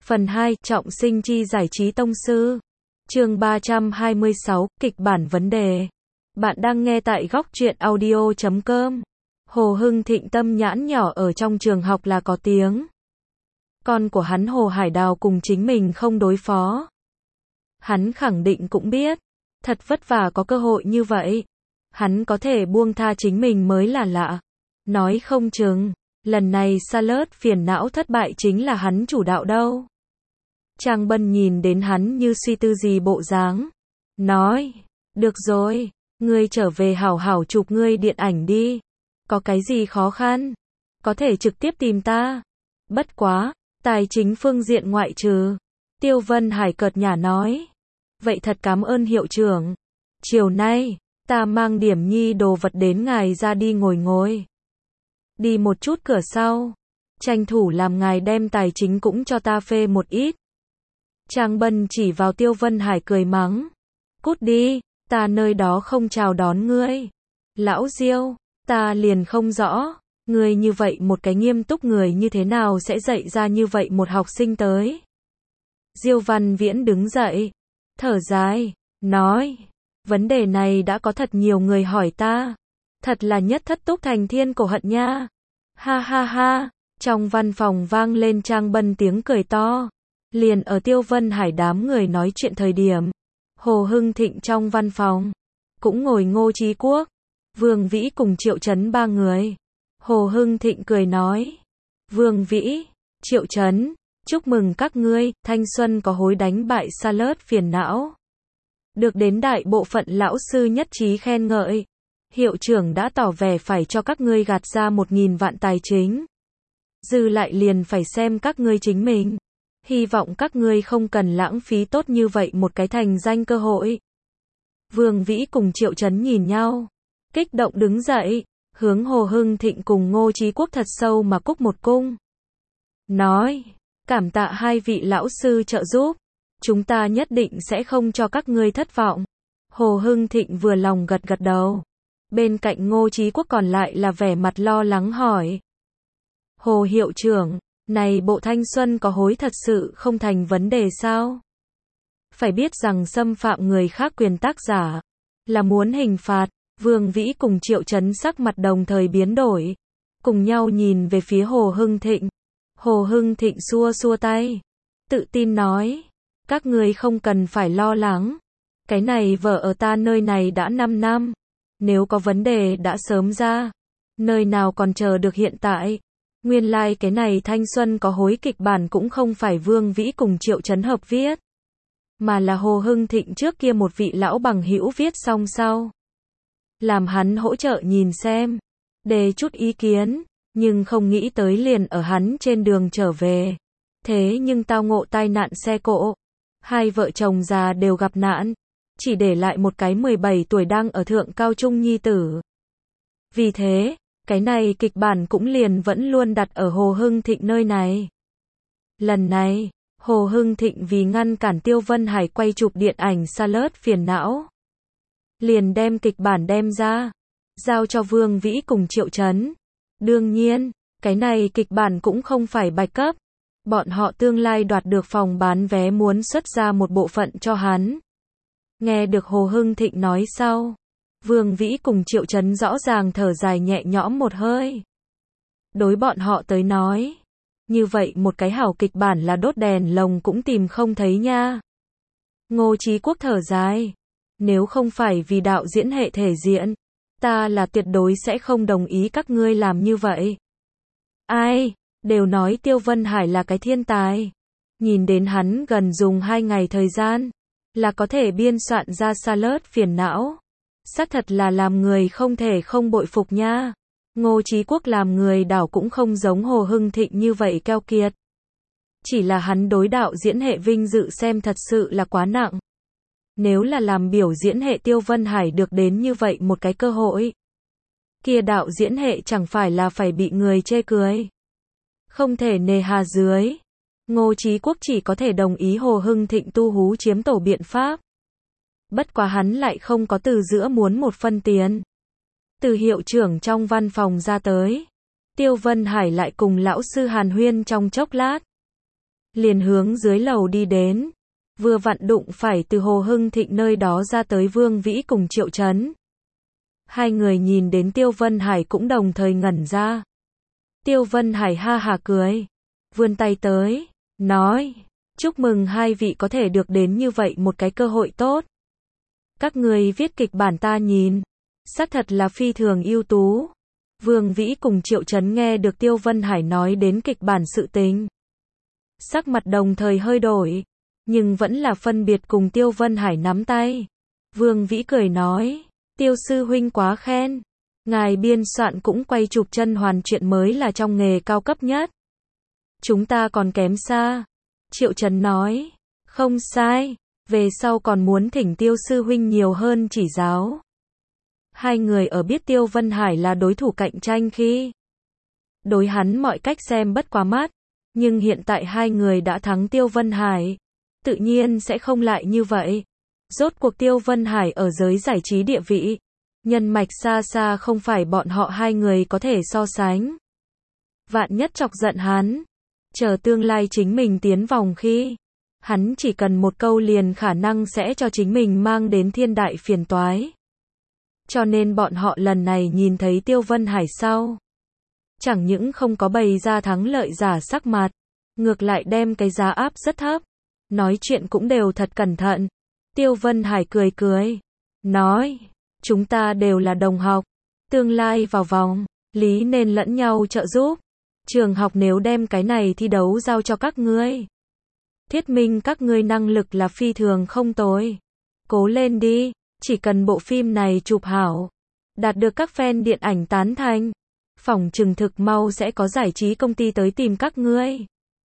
Phần 2, trọng sinh chi giải trí tông sư. Chương 326, kịch bản vấn đề. Bạn đang nghe tại góc truyện audio.com. Hồ Hưng Thịnh tâm nhãn nhỏ ở trong trường học là có tiếng. Con của hắn Hồ Hải Đào cùng chính mình không đối phó. Hắn khẳng định cũng biết, thật vất vả có cơ hội như vậy. Hắn có thể buông tha chính mình mới là lạ. Nói không chừng, lần này Salad phiền não thất bại chính là hắn chủ đạo đâu. Trang Bân nhìn đến hắn như suy tư gì bộ dáng. Nói, được rồi, ngươi trở về hảo hảo chụp ngươi điện ảnh đi. Có cái gì khó khăn? Có thể trực tiếp tìm ta. Bất quá, tài chính phương diện ngoại trừ. Tiêu Vân Hải cợt nhả nói. Vậy thật cảm ơn hiệu trưởng. Chiều nay, ta mang điểm nhi đồ vật đến ngài ra đi ngồi. Đi một chút cửa sau. Tranh thủ làm ngài đem tài chính cũng cho ta phê một ít. Trang Bân chỉ vào Tiêu Vân Hải cười mắng. Cút đi, ta nơi đó không chào đón ngươi. Lão Diêu, ta liền không rõ, ngươi như vậy một cái nghiêm túc người như thế nào sẽ dạy ra như vậy một học sinh tới. Diêu Văn Viễn đứng dậy, thở dài, nói, vấn đề này đã có thật nhiều người hỏi ta. Thật là nhất thất túc thành thiên cổ hận nha. Ha ha ha, trong văn phòng vang lên Trang Bân tiếng cười to. Liền ở Tiêu Vân Hải đám người nói chuyện thời điểm, Hồ Hưng Thịnh trong văn phòng, cũng ngồi Ngô Chí Quốc, Vương Vĩ cùng Triệu Chấn ba người. Hồ Hưng Thịnh cười nói, Vương Vĩ, Triệu Chấn, chúc mừng các ngươi, thanh xuân có hối đánh bại Salad phiền não. Được đến đại bộ phận lão sư nhất trí khen ngợi. Hiệu trưởng đã tỏ vẻ phải cho các ngươi gạt ra 1.000 vạn tài chính. Dư lại liền phải xem các ngươi chính mình. Hy vọng các ngươi không cần lãng phí tốt như vậy một cái thành danh cơ hội. Vương Vĩ cùng Triệu Chấn nhìn nhau, kích động đứng dậy, hướng Hồ Hưng Thịnh cùng Ngô Chí Quốc thật sâu mà cúc một cung. Nói, cảm tạ hai vị lão sư trợ giúp, chúng ta nhất định sẽ không cho các ngươi thất vọng. Hồ Hưng Thịnh vừa lòng gật gật đầu. Bên cạnh Ngô Chí Quốc còn lại là vẻ mặt lo lắng hỏi. Hồ hiệu trưởng, này bộ thanh xuân có hối thật sự không thành vấn đề sao? Phải biết rằng xâm phạm người khác quyền tác giả là muốn hình phạt. Vương Vĩ cùng Triệu Chấn sắc mặt đồng thời biến đổi, cùng nhau nhìn về phía Hồ Hưng Thịnh. Hồ Hưng Thịnh xua xua tay, tự tin nói, các ngươi không cần phải lo lắng. Cái này vở ở ta nơi này đã 5 năm, nếu có vấn đề đã sớm ra, nơi nào còn chờ được hiện tại. Nguyên lai cái này thanh xuân có hối kịch bản cũng không phải Vương Vĩ cùng Triệu Chấn hợp viết, mà là Hồ Hưng Thịnh trước kia một vị lão bằng hữu viết xong sau. Làm hắn hỗ trợ nhìn xem, đề chút ý kiến, nhưng không nghĩ tới liền ở hắn trên đường trở về. Thế nhưng tao ngộ tai nạn xe cộ. Hai vợ chồng già đều gặp nạn, chỉ để lại một cái 17 tuổi đang ở thượng cao trung nhi tử. Vì thế, cái này kịch bản cũng liền vẫn luôn đặt ở Hồ Hưng Thịnh nơi này. Lần này, Hồ Hưng Thịnh vì ngăn cản Tiêu Vân Hải quay chụp điện ảnh Salad phiền não, liền đem kịch bản đem ra, giao cho Vương Vĩ cùng Triệu Chấn. Đương nhiên, cái này kịch bản cũng không phải bạch cấp. Bọn họ tương lai đoạt được phòng bán vé muốn xuất ra một bộ phận cho hắn. Nghe được Hồ Hưng Thịnh nói sau, Vương Vĩ cùng Triệu Chấn rõ ràng thở dài nhẹ nhõm một hơi. Đối bọn họ tới nói, như vậy một cái hảo kịch bản là đốt đèn lồng cũng tìm không thấy nha. Ngô Chí Quốc thở dài. Nếu không phải vì đạo diễn hệ thể diện, ta là tuyệt đối sẽ không đồng ý các ngươi làm như vậy. Ai, đều nói Tiêu Vân Hải là cái thiên tài. Nhìn đến hắn gần dùng 2 ngày thời gian, là có thể biên soạn ra Salad phiền não. Xác thật là làm người không thể không bội phục nha. Ngô Chí Quốc làm người đảo cũng không giống Hồ Hưng Thịnh như vậy keo kiệt. Chỉ là hắn đối đạo diễn hệ vinh dự xem thật sự là quá nặng. Nếu là làm biểu diễn hệ Tiêu Vân Hải được đến như vậy một cái cơ hội, kia đạo diễn hệ chẳng phải là phải bị người chê cười. Không thể nề hà dưới. Ngô Chí Quốc chỉ có thể đồng ý Hồ Hưng Thịnh tu hú chiếm tổ biện pháp. Bất quá hắn lại không có từ giữa muốn một phân tiền. Từ hiệu trưởng trong văn phòng ra tới, Tiêu Vân Hải lại cùng lão sư hàn huyên trong chốc lát. liền hướng dưới lầu đi đến. Vừa vặn đụng phải từ Hồ Hưng Thịnh nơi đó ra tới Vương Vĩ cùng Triệu Chấn. Hai người nhìn đến Tiêu Vân Hải cũng đồng thời ngẩn ra. Tiêu Vân Hải ha hả cười, vươn tay tới, nói, chúc mừng hai vị có thể được đến như vậy một cái cơ hội tốt. Các người viết kịch bản ta nhìn, xác thật là phi thường ưu tú. Vương Vĩ cùng Triệu Chấn nghe được Tiêu Vân Hải nói đến kịch bản sự tình. Sắc mặt đồng thời hơi đổi, nhưng vẫn là phân biệt cùng Tiêu Vân Hải nắm tay. Vương Vĩ cười nói, Tiêu sư huynh quá khen. Ngài biên soạn cũng quay chụp chân hoàn chuyện mới là trong nghề cao cấp nhất. Chúng ta còn kém xa. Triệu Chấn nói, không sai, về sau còn muốn thỉnh Tiêu sư huynh nhiều hơn chỉ giáo. Hai người ở biết Tiêu Vân Hải là đối thủ cạnh tranh khi đối hắn mọi cách xem bất quá mắt, nhưng hiện tại hai người đã thắng Tiêu Vân Hải, tự nhiên sẽ không lại như vậy. Rốt cuộc Tiêu Vân Hải ở giới giải trí địa vị, nhân mạch xa xa không phải bọn họ hai người có thể so sánh. Vạn nhất chọc giận hắn, chờ tương lai chính mình tiến vòng khi, hắn chỉ cần một câu liền khả năng sẽ cho chính mình mang đến thiên đại phiền toái. Cho nên bọn họ lần này nhìn thấy Tiêu Vân Hải sau, chẳng những không có bày ra thắng lợi giả sắc mặt, ngược lại đem cái giá áp rất thấp, nói chuyện cũng đều thật cẩn thận. Tiêu Vân Hải cười cười, nói, chúng ta đều là đồng học, tương lai vào vòng, lý nên lẫn nhau trợ giúp. Trường học nếu đem cái này thi đấu giao cho các ngươi, thuyết minh các ngươi năng lực là phi thường không tồi. Cố lên đi, chỉ cần bộ phim này chụp hảo, đạt được các fan điện ảnh tán thành, phỏng chừng thực mau sẽ có giải trí công ty tới tìm các ngươi.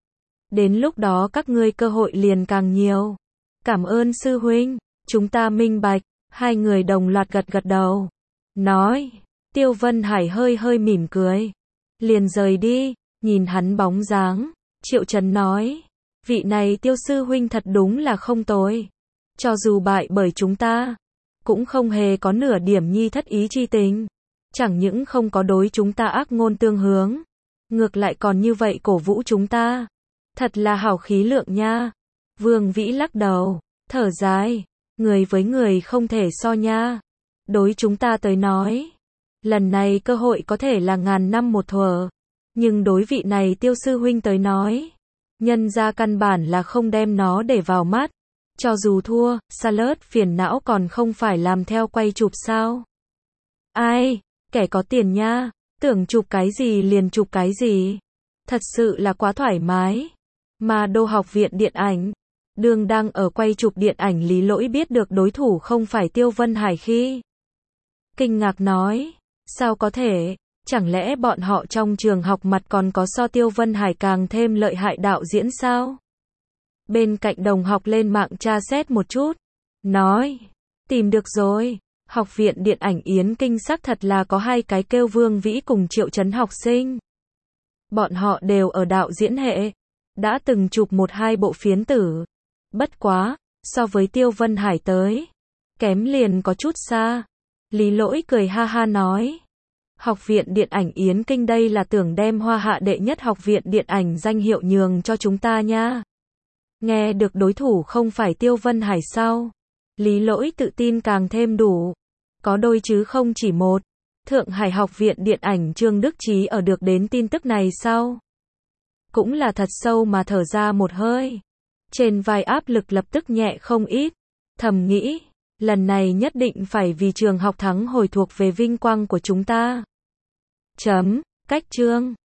Đến lúc đó các ngươi cơ hội liền càng nhiều. Cảm ơn sư huynh, chúng ta minh bạch. Hai người đồng loạt gật gật đầu, nói, Tiêu Vân Hải hơi hơi mỉm cười, liền rời đi. Nhìn hắn bóng dáng, Triệu Chấn nói, vị này Tiêu sư huynh thật đúng là không tồi. Cho dù bại bởi chúng ta, cũng không hề có nửa điểm nhi thất ý chi tình. Chẳng những không có đối chúng ta ác ngôn tương hướng, ngược lại còn như vậy cổ vũ chúng ta. Thật là hảo khí lượng nha. Vương Vĩ lắc đầu, thở dài, người với người không thể so nha. Đối chúng ta tới nói, lần này cơ hội có thể là ngàn năm một thuở, nhưng đối vị này Tiêu sư huynh tới nói, nhân ra căn bản là không đem nó để vào mắt. Cho dù thua, Salad phiền não còn không phải làm theo quay chụp sao? Ai, kẻ có tiền nha, tưởng chụp cái gì liền chụp cái gì. Thật sự là quá thoải mái. Mà Đô học viện điện ảnh, đương đang ở quay chụp điện ảnh Lý Lỗi biết được đối thủ không phải Tiêu Vân Hải khi kinh ngạc nói, sao có thể, chẳng lẽ bọn họ trong trường học mặt còn có so Tiêu Vân Hải càng thêm lợi hại đạo diễn sao? Bên cạnh đồng học lên mạng tra xét một chút, nói, tìm được rồi, học viện điện ảnh Yến Kinh xác thật là có hai cái kêu Vương Vĩ cùng Triệu Chấn học sinh. Bọn họ đều ở đạo diễn hệ, đã từng chụp một hai bộ phiến tử. Bất quá, so với Tiêu Vân Hải tới, kém liền có chút xa. Lý Lỗi cười ha ha nói, học viện điện ảnh Yến Kinh đây là tưởng đem Hoa Hạ đệ nhất học viện điện ảnh danh hiệu nhường cho chúng ta nha. Nghe được đối thủ không phải Tiêu Vân Hải sao? Lý Lỗi tự tin càng thêm đủ. Có đôi chứ không chỉ một. Thượng Hải học viện điện ảnh Trương Đức Chí ở được đến tin tức này sau, cũng là thật sâu mà thở ra một hơi. Trên vai áp lực lập tức nhẹ không ít. Thầm nghĩ, lần này nhất định phải vì trường học thắng hồi thuộc về vinh quang của chúng ta. Cách chương